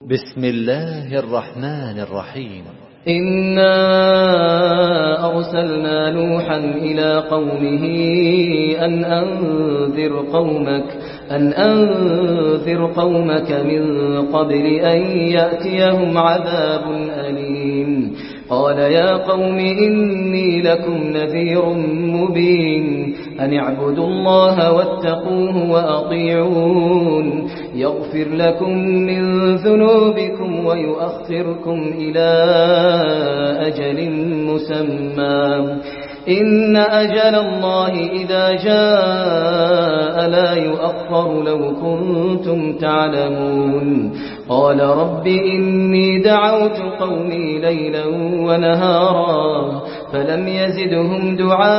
بسم الله الرحمن الرحيم. إنا أرسلنا نوحا إلى قومه أن أنذر قومك من قبل أن يأتيهم عذاب أليم. قال يا قوم إني لكم نذير مبين أن اعبدوا الله واتقوه وأطيعون يغفر لكم من ذنوبكم ويؤخركم إلى أجل مسمى إن أجل الله إذا جاء لا يؤخر لو كنتم تعلمون. قال رب إني دعوت قومي ليلا ونهارا فلم يزدهم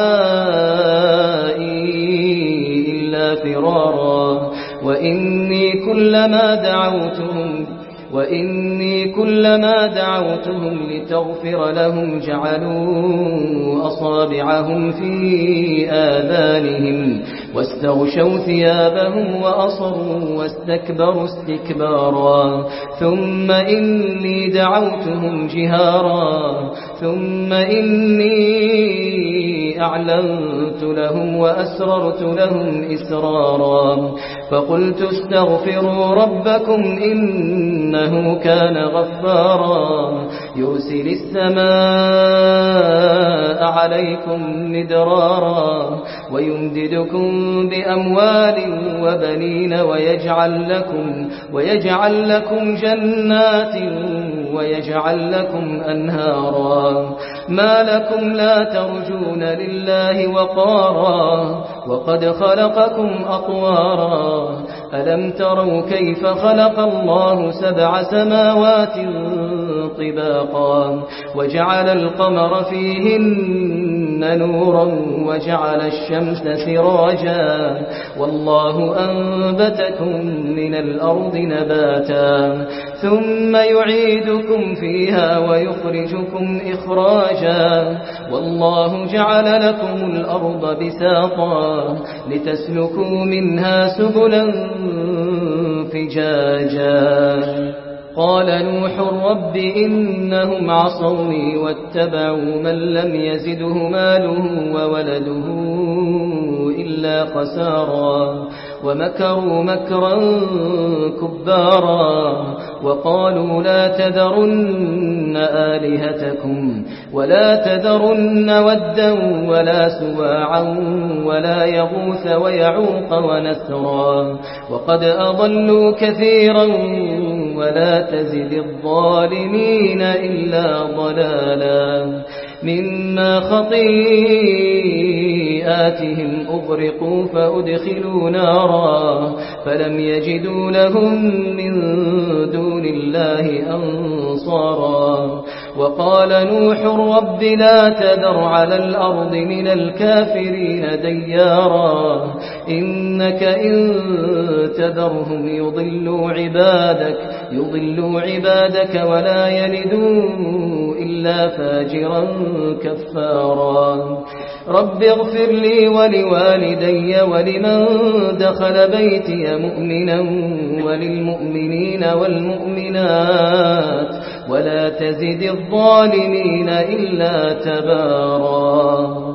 دعائي إلا فرارا وإني كلما دعوتهم لتغفر لهم جعلوا أصابعهم في آذانهم واستغشوا ثيابهم وأصروا واستكبروا استكبارا ثم إني دعوتهم جهارا ثم إني أعلنت لهم وأسررت لهم إسرارا فقلت استغفروا ربكم إنه كان غفارا يرسل السماء عليكم مدرارا ويمددكم بأموال وبنين ويجعل لكم جنات ويجعل لكم أنهارا ما لكم لا ترجون لله وقارا وقد خلقكم أطوارا ألم تروا كيف خلق الله 7 سماوات طباقا وجعل القمر فيهن نورا وجعل الشمس سراجا والله أنبتكم من الأرض نباتا ثم يعيدكم فيها ويخرجكم إخراجا والله جعل لكم الأرض بساطا لتسلكوا منها سبلا فجاجا. قال نوح رب إنهم عصوني واتبعوا من لم يزده ماله وولده إلا خسارا ومكروا مكرا كبارا وقالوا لا تذرن آلهتكم ولا تذرن ودا ولا سواعا ولا يغوث ويعوق ونسرا وقد أضلوا كثيرا ولا تزد الظالمين إلا ضلالا مما خطيئاتهم أغرقوا فأدخلوا نارا فلم يجدوا لهم من دون الله أنصارا. وقال نوح رب لا تذر على الأرض من الكافرين ديارا إنك إن تذرهم يضلوا عبادك ولا يلدوا إلا فاجرا كفارا. رب اغفر لي ولوالدي ولمن دخل بيتي مؤمنا وللمؤمنين والمؤمنات ولا تزد الظالمين إلا تبارا.